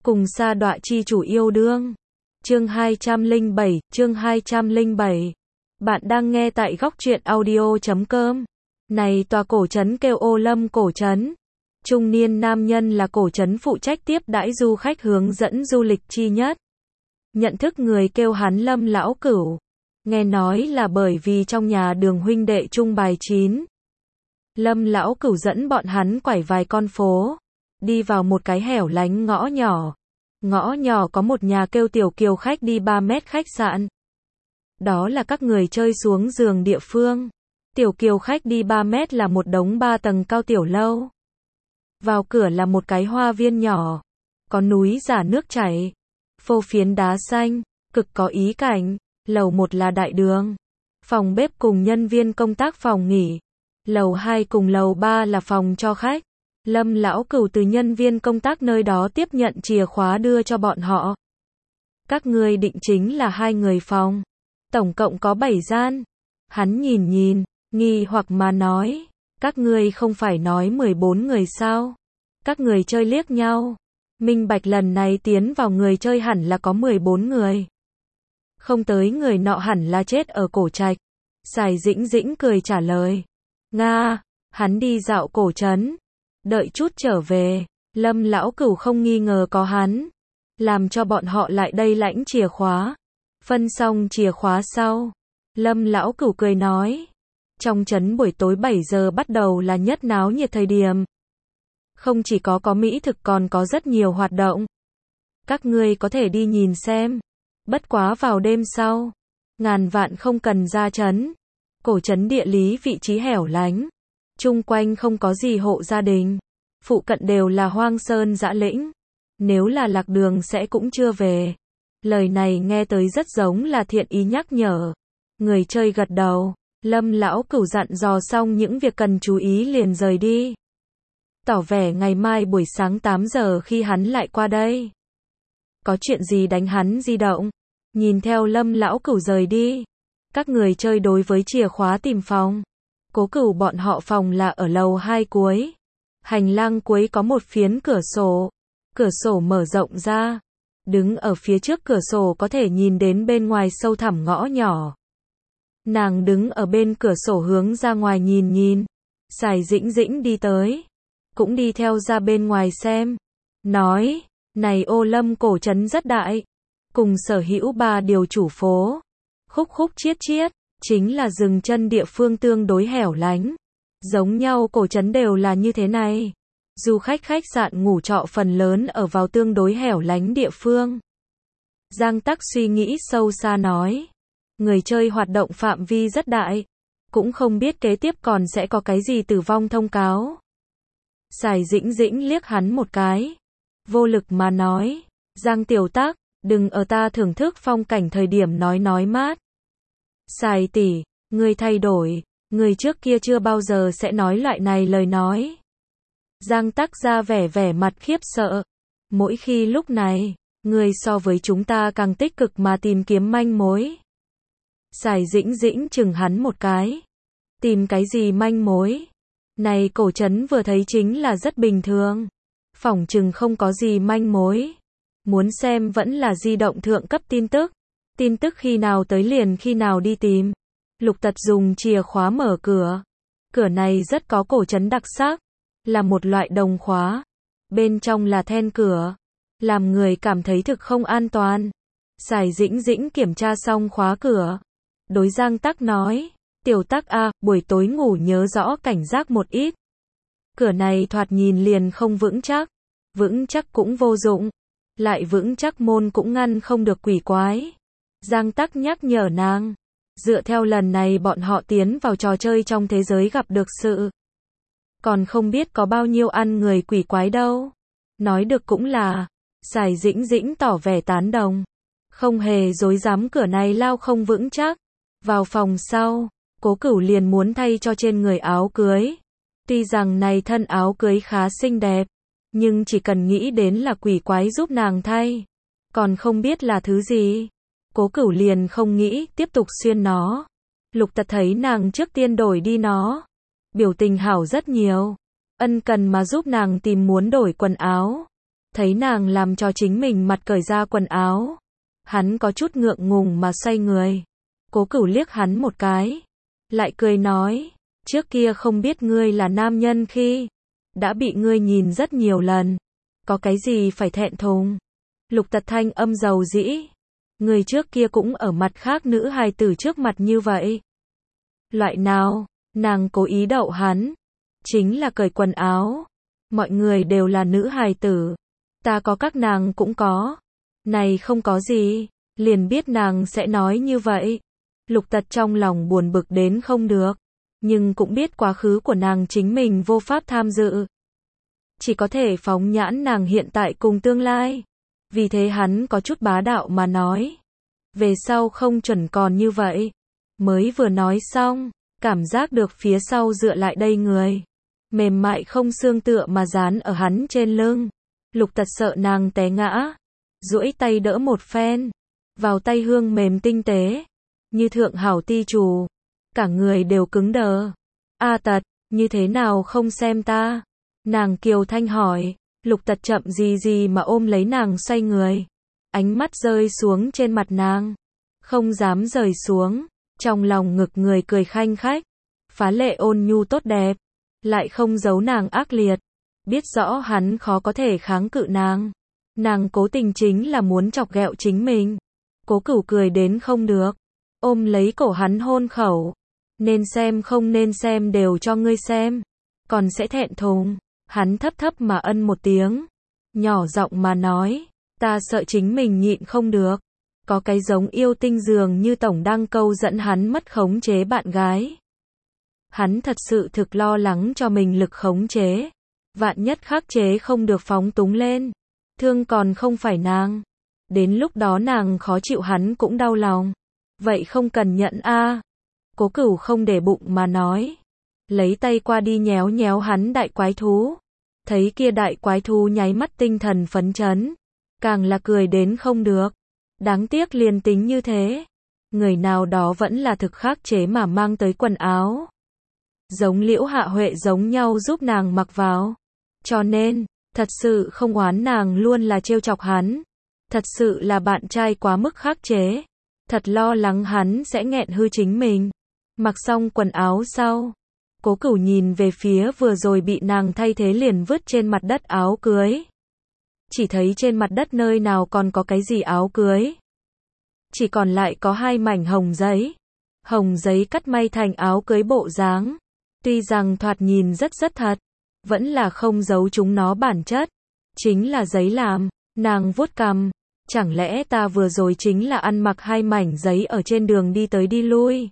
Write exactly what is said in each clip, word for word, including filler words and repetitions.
Cùng sa đọa chi chủ yêu đương. Chương hai trăm lẻ bảy, chương hai trăm lẻ bảy. Bạn đang nghe tại góc truyện audio chấm com. Này tòa cổ trấn kêu Ô Lâm cổ trấn. Trung niên nam nhân là cổ trấn phụ trách tiếp đãi du khách hướng dẫn du lịch chi nhất. Nhận thức người kêu hắn Lâm lão cửu. Nghe nói là bởi vì trong nhà Đường huynh đệ chung bài chín. Lâm lão cửu dẫn bọn hắn quải vài con phố. Đi vào một cái hẻo lánh ngõ nhỏ. Ngõ nhỏ có một nhà kêu Tiểu Kiều khách đi ba mét khách sạn. Đó là các người chơi xuống giường địa phương. Tiểu Kiều khách đi ba mét là một đống ba tầng cao tiểu lâu. Vào cửa là một cái hoa viên nhỏ. Có núi giả nước chảy. Phô phiến đá xanh, cực có ý cảnh. Lầu một là đại đường. Phòng bếp cùng nhân viên công tác phòng nghỉ. Lầu hai cùng lầu ba là phòng cho khách. Lâm lão cửu từ nhân viên công tác nơi đó tiếp nhận chìa khóa đưa cho bọn họ. Các ngươi định chính là hai người phòng. Tổng cộng có bảy gian. Hắn nhìn nhìn, nghi hoặc mà nói. Các ngươi không phải nói mười bốn người sao? Các người chơi liếc nhau. Minh bạch lần này tiến vào người chơi hẳn là có mười bốn người. Không tới người nọ hẳn là chết ở cổ trạch. Sài Dĩnh Dĩnh cười trả lời. Nga, hắn đi dạo cổ trấn. Đợi chút trở về, Lâm lão cửu không nghi ngờ có hắn. Làm cho bọn họ lại đây lãnh chìa khóa. Phân xong chìa khóa sau. Lâm lão cửu cười nói. Trong trấn buổi tối bảy giờ bắt đầu là nhất náo nhiệt thời điểm. Không chỉ có có mỹ thực còn có rất nhiều hoạt động. Các ngươi có thể đi nhìn xem. Bất quá vào đêm sau. Ngàn vạn không cần ra trấn. Cổ trấn địa lý vị trí hẻo lánh. Chung quanh không có gì hộ gia đình. Phụ cận đều là hoang sơn dã lĩnh. Nếu là lạc đường sẽ cũng chưa về. Lời này nghe tới rất giống là thiện ý nhắc nhở. Người chơi gật đầu. Lâm lão cửu dặn dò xong những việc cần chú ý liền rời đi. Tỏ vẻ ngày mai buổi sáng tám giờ khi hắn lại qua đây. Có chuyện gì đánh hắn di động. Nhìn theo Lâm lão cửu rời đi. Các người chơi đối với chìa khóa tìm phòng. Cố Cửu bọn họ phòng là ở lầu hai cuối. Hành lang cuối có một phiến cửa sổ. Cửa sổ mở rộng ra. Đứng ở phía trước cửa sổ có thể nhìn đến bên ngoài sâu thẳm ngõ nhỏ. Nàng đứng ở bên cửa sổ hướng ra ngoài nhìn nhìn. Sài Dĩnh Dĩnh đi tới. Cũng đi theo ra bên ngoài xem. Nói, này Ô Lâm cổ trấn rất đại. Cùng sở hữu ba điều chủ phố. Khúc khúc chiết chiết. Chính là dừng chân địa phương tương đối hẻo lánh. Giống nhau cổ trấn đều là như thế này. Du khách khách sạn ngủ trọ phần lớn ở vào tương đối hẻo lánh địa phương. Giang Tắc suy nghĩ sâu xa nói. Người chơi hoạt động phạm vi rất đại. Cũng không biết kế tiếp còn sẽ có cái gì tử vong thông cáo. Sài Dĩnh Dĩnh liếc hắn một cái. Vô lực mà nói. Giang Tiểu Tác, đừng ở ta thưởng thức phong cảnh thời điểm nói nói mát. Sài tỷ, người thay đổi, người trước kia chưa bao giờ sẽ nói loại này lời nói. Giang Tắc ra vẻ vẻ mặt khiếp sợ. Mỗi khi lúc này, người so với chúng ta càng tích cực mà tìm kiếm manh mối. Sài Dĩnh Dĩnh chừng hắn một cái. Tìm cái gì manh mối? Này cổ trấn vừa thấy chính là rất bình thường. Phỏng chừng không có gì manh mối. Muốn xem vẫn là di động thượng cấp tin tức. Tin tức khi nào tới liền khi nào đi tìm. Lục Tật dùng chìa khóa mở cửa. Cửa này rất có cổ trấn đặc sắc. Là một loại đồng khóa. Bên trong là then cửa. Làm người cảm thấy thực không an toàn. Sài Dĩnh Dĩnh kiểm tra xong khóa cửa. Đối Giang Tắc nói. Tiểu Tắc a, buổi tối ngủ nhớ rõ cảnh giác một ít. Cửa này thoạt nhìn liền không vững chắc. Vững chắc cũng vô dụng. Lại vững chắc môn cũng ngăn không được quỷ quái. Giang Tắc nhắc nhở nàng. Dựa theo lần này bọn họ tiến vào trò chơi trong thế giới gặp được sự. Còn không biết có bao nhiêu ăn người quỷ quái đâu. Nói được cũng là. Sài Dĩnh Dĩnh tỏ vẻ tán đồng. Không hề dối dám cửa này lao không vững chắc. Vào phòng sau. Cố Cửu liền muốn thay cho trên người áo cưới. Tuy rằng này thân áo cưới khá xinh đẹp. Nhưng chỉ cần nghĩ đến là quỷ quái giúp nàng thay. Còn không biết là thứ gì. Cố Cửu liền không nghĩ tiếp tục xuyên nó. Lục Tật thấy nàng trước tiên đổi đi nó. Biểu tình hảo rất nhiều. Ân cần mà giúp nàng tìm muốn đổi quần áo. Thấy nàng làm cho chính mình mặt cởi ra quần áo. Hắn có chút ngượng ngùng mà xoay người. Cố Cửu liếc hắn một cái. Lại cười nói, trước kia không biết ngươi là nam nhân khi. Đã bị ngươi nhìn rất nhiều lần. Có cái gì phải thẹn thùng. Lục Tật thanh âm dầu dĩ. Người trước kia cũng ở mặt khác nữ hài tử trước mặt như vậy. Loại nào, nàng cố ý đậu hắn. Chính là cởi quần áo. Mọi người đều là nữ hài tử. Ta có các nàng cũng có. Này không có gì. Liền biết nàng sẽ nói như vậy. Lục Tật trong lòng buồn bực đến không được. Nhưng cũng biết quá khứ của nàng chính mình vô pháp tham dự. Chỉ có thể phóng nhãn nàng hiện tại cùng tương lai. Vì thế hắn có chút bá đạo mà nói. Về sau không chuẩn còn như vậy. Mới vừa nói xong, cảm giác được phía sau dựa lại đây người. Mềm mại không xương tựa mà dán ở hắn trên lưng. Lục Tật sợ nàng té ngã. Duỗi tay đỡ một phen. Vào tay hương mềm tinh tế. Như thượng hảo ti trù. Cả người đều cứng đờ. A Tật, như thế nào không xem ta? Nàng kiều thanh hỏi. Lục Tật chậm gì gì mà ôm lấy nàng xoay người. Ánh mắt rơi xuống trên mặt nàng. Không dám rời xuống. Trong lòng ngực người cười khanh khách. Phá lệ ôn nhu tốt đẹp. Lại không giấu nàng ác liệt. Biết rõ hắn khó có thể kháng cự nàng. Nàng cố tình chính là muốn chọc ghẹo chính mình. Cố Cửu cười đến không được. Ôm lấy cổ hắn hôn khẩu. Nên xem không nên xem đều cho ngươi xem. Còn sẽ thẹn thùng. Hắn thấp thấp mà ân một tiếng. Nhỏ giọng mà nói. Ta sợ chính mình nhịn không được. Có cái giống yêu tinh dường như tổng đang câu dẫn hắn mất khống chế bạn gái. Hắn thật sự thực lo lắng cho mình lực khống chế. Vạn nhất khắc chế không được phóng túng lên. Thương còn không phải nàng. Đến lúc đó nàng khó chịu hắn cũng đau lòng. Vậy không cần nhận a. Cố Cửu không để bụng mà nói. Lấy tay qua đi nhéo nhéo hắn đại quái thú. Thấy kia đại quái thú nháy mắt tinh thần phấn chấn. Càng là cười đến không được. Đáng tiếc liền tính như thế. Người nào đó vẫn là thực khắc chế mà mang tới quần áo. Giống Liễu Hạ Huệ giống nhau giúp nàng mặc vào. Cho nên, thật sự không oán nàng luôn là trêu chọc hắn. Thật sự là bạn trai quá mức khắc chế. Thật lo lắng hắn sẽ nghẹn hư chính mình. Mặc xong quần áo sau. Cố Cửu nhìn về phía vừa rồi bị nàng thay thế liền vứt trên mặt đất áo cưới. Chỉ thấy trên mặt đất nơi nào còn có cái gì áo cưới. Chỉ còn lại có hai mảnh hồng giấy. Hồng giấy cắt may thành áo cưới bộ dáng. Tuy rằng thoạt nhìn rất rất thật. Vẫn là không giấu chúng nó bản chất. Chính là giấy làm. Nàng vuốt cằm. Chẳng lẽ ta vừa rồi chính là ăn mặc hai mảnh giấy ở trên đường đi tới đi lui.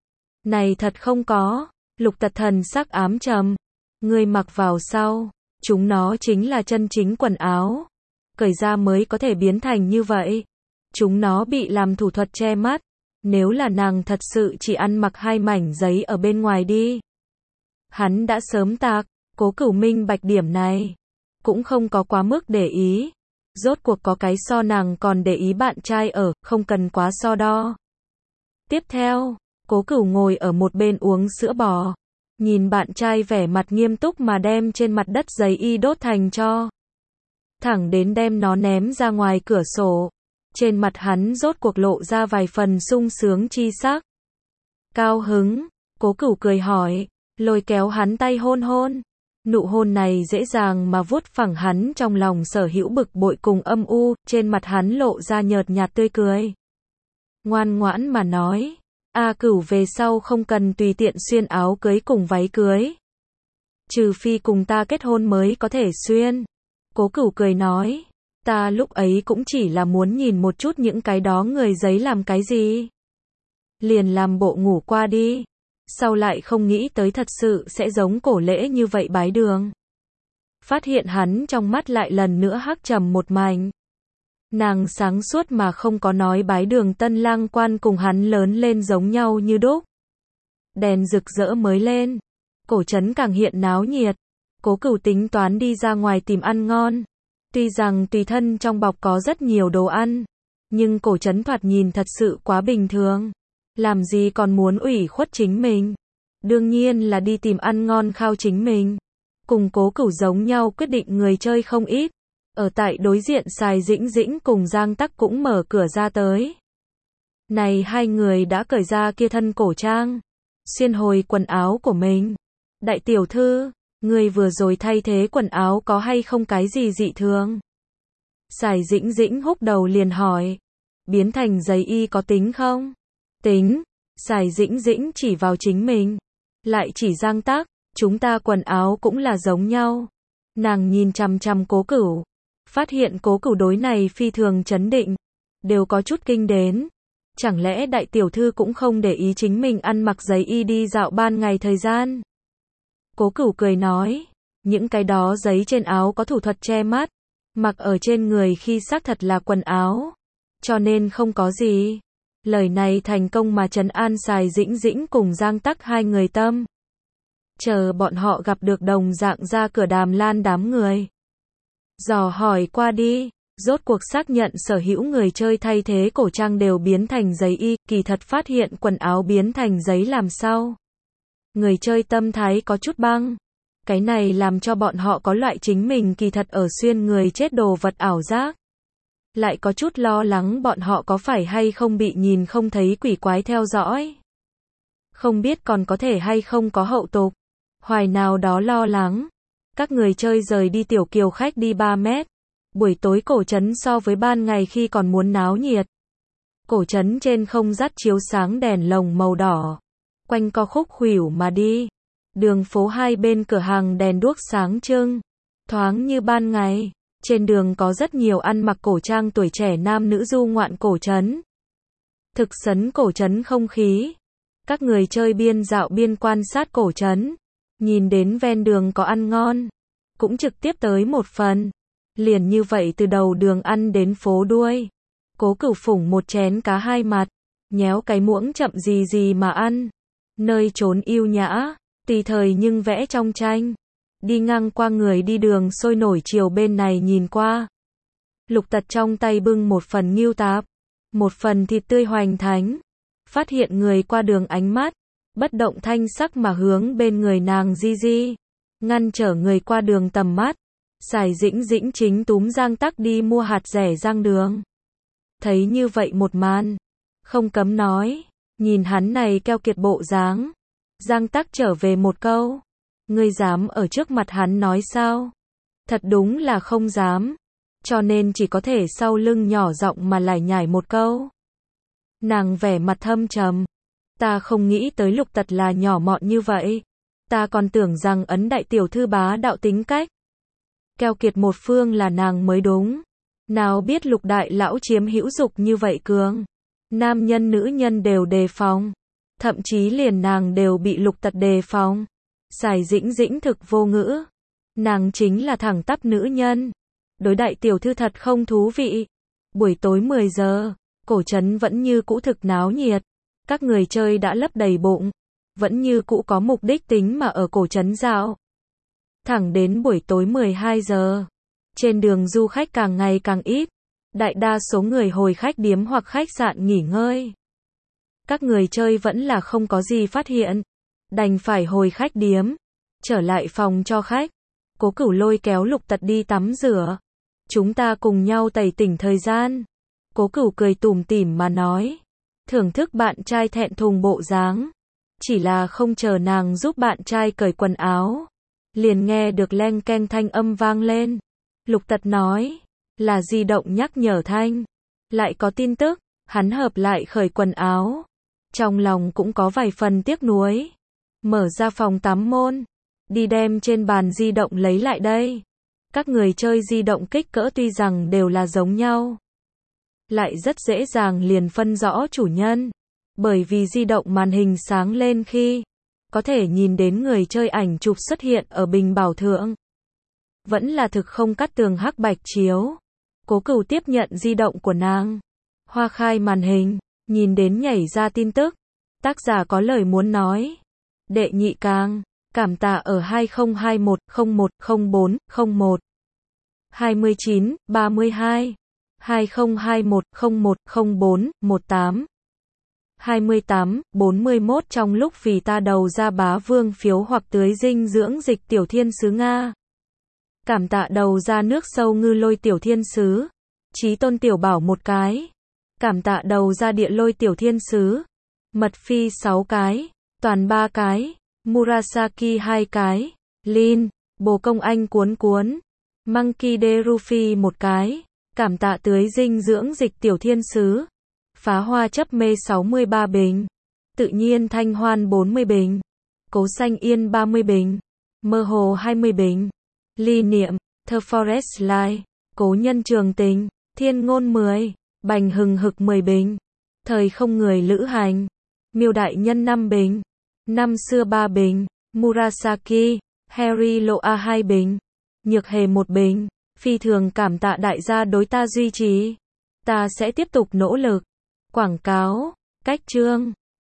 Này thật không có. Lục Tật thần sắc ám trầm. Ngươi mặc vào sau. Chúng nó chính là chân chính quần áo. Cởi ra mới có thể biến thành như vậy. Chúng nó bị làm thủ thuật che mắt. Nếu là nàng thật sự chỉ ăn mặc hai mảnh giấy ở bên ngoài đi. Hắn đã sớm tạc. Cố Cửu minh bạch điểm này. Cũng không có quá mức để ý. Rốt cuộc có cái so nàng còn để ý bạn trai ở, không cần quá so đo. Tiếp theo, Cố Cửu ngồi ở một bên uống sữa bò. Nhìn bạn trai vẻ mặt nghiêm túc mà đem trên mặt đất giấy y đốt thành tro. Thẳng đến đem nó ném ra ngoài cửa sổ. Trên mặt hắn rốt cuộc lộ ra vài phần sung sướng chi sắc. Cao hứng, Cố Cửu cười hỏi, lôi kéo hắn tay hôn hôn. Nụ hôn này dễ dàng mà vuốt phẳng hắn trong lòng sở hữu bực bội cùng âm u, trên mặt hắn lộ ra nhợt nhạt tươi cười. Ngoan ngoãn mà nói, A Cửu về sau không cần tùy tiện xuyên áo cưới cùng váy cưới. Trừ phi cùng ta kết hôn mới có thể xuyên. Cố Cửu cười nói, ta lúc ấy cũng chỉ là muốn nhìn một chút những cái đó người giấy làm cái gì. Liền làm bộ ngủ qua đi. Sau lại không nghĩ tới thật sự sẽ giống cổ lễ như vậy bái đường. Phát hiện hắn trong mắt lại lần nữa hắc trầm một mảnh. Nàng sáng suốt mà không có nói bái đường tân lang quan cùng hắn lớn lên giống nhau như đúc. Đèn rực rỡ mới lên. Cổ trấn càng hiện náo nhiệt. Cố Cửu tính toán đi ra ngoài tìm ăn ngon. Tuy rằng tùy thân trong bọc có rất nhiều đồ ăn. Nhưng cổ trấn thoạt nhìn thật sự quá bình thường. Làm gì còn muốn ủy khuất chính mình. Đương nhiên là đi tìm ăn ngon khao chính mình. Cùng Cố Cửu giống nhau quyết định người chơi không ít. Ở tại đối diện Sài Dĩnh Dĩnh cùng Giang Tắc cũng mở cửa ra tới. Này hai người đã cởi ra kia thân cổ trang, xuyên hồi quần áo của mình. Đại tiểu thư, người vừa rồi thay thế quần áo có hay không cái gì dị thường? Sài Dĩnh Dĩnh húc đầu liền hỏi. Biến thành giấy y có tính không? Tính. Sài Dĩnh Dĩnh chỉ vào chính mình. Lại chỉ Giang Tắc, chúng ta quần áo cũng là giống nhau. Nàng nhìn chằm chằm Cố Cửu. Phát hiện Cố Cửu đối này phi thường chấn định. Đều có chút kinh đến. Chẳng lẽ đại tiểu thư cũng không để ý chính mình ăn mặc giấy y đi dạo ban ngày thời gian? Cố Cửu cười nói. Những cái đó giấy trên áo có thủ thuật che mắt. Mặc ở trên người khi xác thật là quần áo. Cho nên không có gì. Lời này thành công mà trấn an Sài Dĩnh Dĩnh cùng Giang Tắc hai người tâm. Chờ bọn họ gặp được đồng dạng ra cửa Đàm Lan đám người. Dò hỏi qua đi, rốt cuộc xác nhận sở hữu người chơi thay thế cổ trang đều biến thành giấy y, kỳ thật phát hiện quần áo biến thành giấy làm sao. Người chơi tâm thái có chút băng. Cái này làm cho bọn họ có loại chính mình kỳ thật ở xuyên người chết đồ vật ảo giác. Lại có chút lo lắng bọn họ có phải hay không bị nhìn không thấy quỷ quái theo dõi. Không biết còn có thể hay không có hậu tục. Hoài nào đó lo lắng. Các người chơi rời đi tiểu kiều khách đi ba mét. Buổi tối cổ trấn so với ban ngày khi còn muốn náo nhiệt. Cổ trấn trên không dắt chiếu sáng đèn lồng màu đỏ. Quanh co khúc khuỷu mà đi. Đường phố hai bên cửa hàng đèn đuốc sáng trưng. Thoáng như ban ngày. Trên đường có rất nhiều ăn mặc cổ trang tuổi trẻ nam nữ du ngoạn cổ trấn. Thực sấn cổ trấn không khí. Các người chơi biên dạo biên quan sát cổ trấn. Nhìn đến ven đường có ăn ngon. Cũng trực tiếp tới một phần. Liền như vậy từ đầu đường ăn đến phố đuôi. Cố Cửu phủng một chén cá hai mặt. Nhéo cái muỗng chậm gì gì mà ăn. Nơi trốn yêu nhã. Tùy thời nhưng vẽ trong tranh. Đi ngang qua người đi đường sôi nổi chiều bên này nhìn qua. Lục Tật trong tay bưng một phần ngưu tạp. Một phần thịt tươi hoành thánh. Phát hiện người qua đường ánh mắt. Bất động thanh sắc mà hướng bên người nàng di di. Ngăn trở người qua đường tầm mắt. Sài Dĩnh Dĩnh chính túm Giang Tắc đi mua hạt rẻ rang đường. Thấy như vậy một màn. Không cấm nói. Nhìn hắn này keo kiệt bộ dáng. Giang Tắc trở về một câu. Ngươi dám ở trước mặt hắn nói sao? Thật đúng là không dám. Cho nên chỉ có thể sau lưng nhỏ giọng mà lải nhải một câu. Nàng vẻ mặt thâm trầm. Ta không nghĩ tới Lục Tật là nhỏ mọn như vậy. Ta còn tưởng rằng ấn đại tiểu thư bá đạo tính cách. Keo kiệt một phương là nàng mới đúng. Nào biết Lục đại lão chiếm hữu dục như vậy cường. Nam nhân nữ nhân đều đề phòng. Thậm chí liền nàng đều bị Lục Tật đề phòng. Sài Dĩnh Dĩnh thực vô ngữ. Nàng chính là thẳng tắp nữ nhân. Đối đại tiểu thư thật không thú vị. Buổi tối mười giờ, cổ trấn vẫn như cũ thực náo nhiệt. Các người chơi đã lấp đầy bụng. Vẫn như cũ có mục đích tính mà ở cổ trấn dạo. Thẳng đến buổi tối mười hai giờ. Trên đường du khách càng ngày càng ít. Đại đa số người hồi khách điếm hoặc khách sạn nghỉ ngơi. Các người chơi vẫn là không có gì phát hiện. Đành phải hồi khách điếm. Trở lại phòng cho khách. Cố Cửu lôi kéo Lục Tật đi tắm rửa. Chúng ta cùng nhau tẩy tỉnh thời gian. Cố Cửu cười tủm tỉm mà nói. Thưởng thức bạn trai thẹn thùng bộ dáng. Chỉ là không chờ nàng giúp bạn trai cởi quần áo. Liền nghe được leng keng thanh âm vang lên. Lục Tật nói. Là di động nhắc nhở thanh. Lại có tin tức. Hắn hợp lại khởi quần áo. Trong lòng cũng có vài phần tiếc nuối. Mở ra phòng tắm môn. Đi đem trên bàn di động lấy lại đây. Các người chơi di động kích cỡ tuy rằng đều là giống nhau. Lại rất dễ dàng liền phân rõ chủ nhân. Bởi vì di động màn hình sáng lên khi. Có thể nhìn đến người chơi ảnh chụp xuất hiện ở bình bảo thượng. Vẫn là thực không cắt tường hắc bạch chiếu. Cố Cửu tiếp nhận di động của nàng. Hoa khai màn hình. Nhìn đến nhảy ra tin tức. Tác giả có lời muốn nói. Đệ nhị càng. Cảm tạ ở hai không hai một không một không bốn không một hai chín ba hai hai không hai một không một không bốn một tám hai tám bốn mốt trong lúc vì ta đầu ra bá vương phiếu hoặc tưới dinh dưỡng dịch tiểu thiên sứ Nga. Cảm tạ đầu ra nước sâu ngư lôi tiểu thiên sứ. Chí tôn tiểu bảo một cái. Cảm tạ đầu ra địa lôi tiểu thiên sứ. Mật phi sáu cái. Toàn ba cái. Murasaki hai cái. Lin. Bồ công anh cuốn cuốn. Monkey D. Ruffy một cái. Cảm tạ tưới dinh dưỡng dịch tiểu thiên sứ. Phá hoa chấp mê sáu mươi ba bình. Tự nhiên thanh hoan bốn mươi bình. Cố xanh yên ba mươi bình. Mơ hồ hai mươi bình. Ly niệm. The Forest Light. Cố nhân trường tình. Thiên ngôn mười. Bành hừng hực mười bình. Thời không người lữ hành. Miêu đại nhân năm bình. Năm xưa ba bình. Murasaki. Harry Loa hai bình. Nhược hề một bình. Phi thường cảm tạ đại gia đối ta duy trì. Ta sẽ tiếp tục nỗ lực. Quảng cáo. Cách chương.